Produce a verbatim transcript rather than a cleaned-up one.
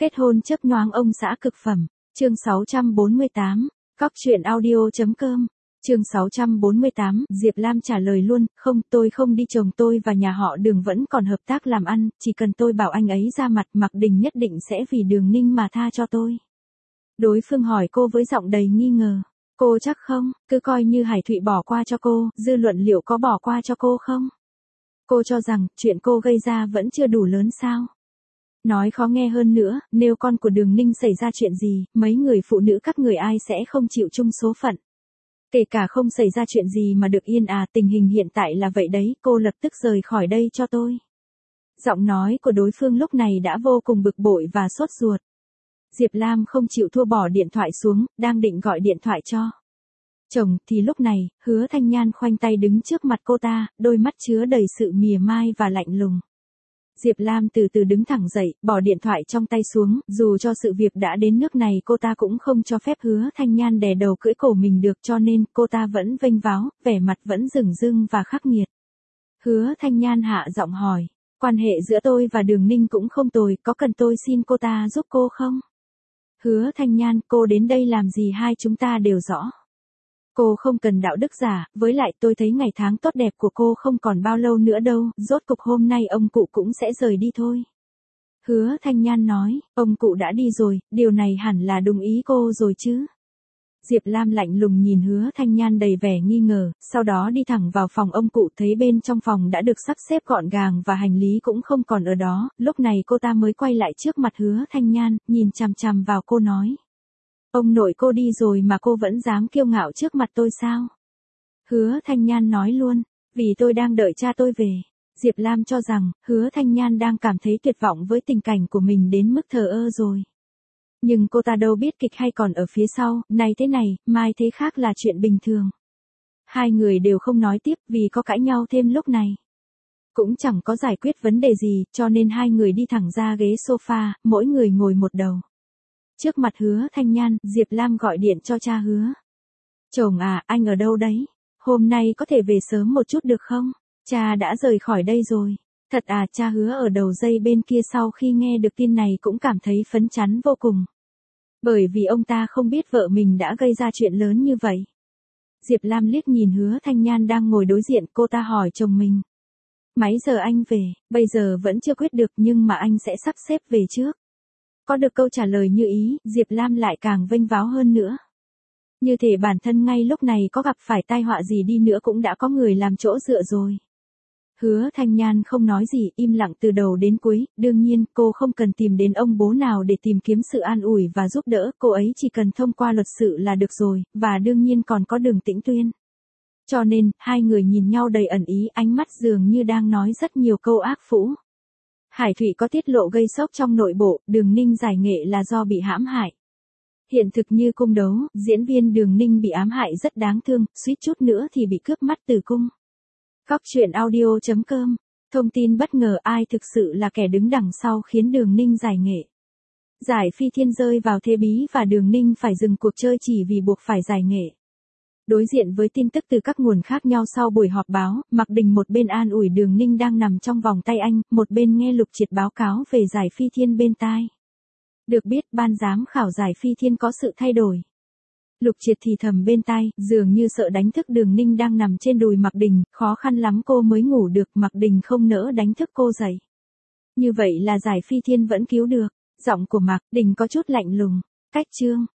Kết hôn chớp nhoáng ông xã cực phẩm. Chương sáu trăm bốn mươi tám. Cóc truyện audio.com. Chương sáu trăm bốn mươi tám. Diệp Lam trả lời luôn, không, tôi không đi, chồng tôi và nhà họ Đường vẫn còn hợp tác làm ăn, chỉ cần tôi bảo anh ấy ra mặt, Mạc Đình nhất định sẽ vì Đường Ninh mà tha cho tôi. Đối phương hỏi cô với giọng đầy nghi ngờ. Cô chắc không, cứ coi như Hải Thụy bỏ qua cho cô, dư luận liệu có bỏ qua cho cô không? Cô cho rằng, chuyện cô gây ra vẫn chưa đủ lớn sao? Nói khó nghe hơn nữa, nếu con của Đường Ninh xảy ra chuyện gì, mấy người phụ nữ các người ai sẽ không chịu chung số phận. Kể cả không xảy ra chuyện gì mà được yên à, tình hình hiện tại là vậy đấy, cô lập tức rời khỏi đây cho tôi. Giọng nói của đối phương lúc này đã vô cùng bực bội và sốt ruột. Diệp Lam không chịu thua bỏ điện thoại xuống, đang định gọi điện thoại cho chồng, thì lúc này, Hứa Thanh Nhan khoanh tay đứng trước mặt cô ta, đôi mắt chứa đầy sự mỉa mai và lạnh lùng. Diệp Lam từ từ đứng thẳng dậy, bỏ điện thoại trong tay xuống, dù cho sự việc đã đến nước này cô ta cũng không cho phép Hứa Thanh Nhan đè đầu cưỡi cổ mình được, cho nên cô ta vẫn vênh váo, vẻ mặt vẫn dửng dưng và khắc nghiệt. Hứa Thanh Nhan hạ giọng hỏi, quan hệ giữa tôi và Đường Ninh cũng không tồi, có cần tôi xin cô ta giúp cô không? Hứa Thanh Nhan, cô đến đây làm gì hai chúng ta đều rõ. Cô không cần đạo đức giả, với lại tôi thấy ngày tháng tốt đẹp của cô không còn bao lâu nữa đâu, rốt cục hôm nay ông cụ cũng sẽ rời đi thôi. Hứa Thanh Nhan nói, ông cụ đã đi rồi, điều này hẳn là đúng ý cô rồi chứ. Diệp Lam lạnh lùng nhìn Hứa Thanh Nhan đầy vẻ nghi ngờ, sau đó đi thẳng vào phòng ông cụ, thấy bên trong phòng đã được sắp xếp gọn gàng và hành lý cũng không còn ở đó, lúc này cô ta mới quay lại trước mặt Hứa Thanh Nhan, nhìn chằm chằm vào cô nói. Ông nội cô đi rồi mà cô vẫn dám kiêu ngạo trước mặt tôi sao? Hứa Thanh Nhan nói luôn, vì tôi đang đợi cha tôi về. Diệp Lam cho rằng, Hứa Thanh Nhan đang cảm thấy tuyệt vọng với tình cảnh của mình đến mức thờ ơ rồi. Nhưng cô ta đâu biết kịch hay còn ở phía sau, này thế này, mai thế khác là chuyện bình thường. Hai người đều không nói tiếp vì có cãi nhau thêm lúc này. Cũng chẳng có giải quyết vấn đề gì, cho nên hai người đi thẳng ra ghế sofa, mỗi người ngồi một đầu. Trước mặt Hứa Thanh Nhan, Diệp Lam gọi điện cho cha Hứa. Chồng à, anh ở đâu đấy? Hôm nay có thể về sớm một chút được không? Cha đã rời khỏi đây rồi. Thật à, cha Hứa ở đầu dây bên kia sau khi nghe được tin này cũng cảm thấy phấn chấn vô cùng. Bởi vì ông ta không biết vợ mình đã gây ra chuyện lớn như vậy. Diệp Lam liếc nhìn Hứa Thanh Nhan đang ngồi đối diện, cô ta hỏi chồng mình. Mấy giờ anh về? Bây giờ vẫn chưa quyết được nhưng mà anh sẽ sắp xếp về trước. Có được câu trả lời như ý, Diệp Lam lại càng vênh váo hơn nữa. Như thể bản thân ngay lúc này có gặp phải tai họa gì đi nữa cũng đã có người làm chỗ dựa rồi. Hứa Thanh Nhan không nói gì, im lặng từ đầu đến cuối, đương nhiên cô không cần tìm đến ông bố nào để tìm kiếm sự an ủi và giúp đỡ, cô ấy chỉ cần thông qua luật sự là được rồi, và đương nhiên còn có Đường Tĩnh Tuyên. Cho nên, hai người nhìn nhau đầy ẩn ý, ánh mắt dường như đang nói rất nhiều câu ác phũ. Hải Thụy có tiết lộ gây sốc trong nội bộ, Đường Ninh giải nghệ là do bị hãm hại. Hiện thực như cung đấu, diễn viên Đường Ninh bị ám hại rất đáng thương, suýt chút nữa thì bị cướp mắt tử cung. Cóc truyện audio.com. Thông tin bất ngờ, ai thực sự là kẻ đứng đằng sau khiến Đường Ninh giải nghệ. Giải Phi Thiên rơi vào thế bí và Đường Ninh phải dừng cuộc chơi chỉ vì buộc phải giải nghệ. Đối diện với tin tức từ các nguồn khác nhau sau buổi họp báo, Mạc Đình một bên an ủi Đường Ninh đang nằm trong vòng tay anh, một bên nghe Lục Triệt báo cáo về Giải Phi Thiên bên tai. Được biết, ban giám khảo Giải Phi Thiên có sự thay đổi. Lục Triệt thì thầm bên tai, dường như sợ đánh thức Đường Ninh đang nằm trên đùi Mạc Đình, khó khăn lắm cô mới ngủ được, Mạc Đình không nỡ đánh thức cô dậy. Như vậy là Giải Phi Thiên vẫn cứu được. Giọng của Mạc Đình có chút lạnh lùng. Cách chương.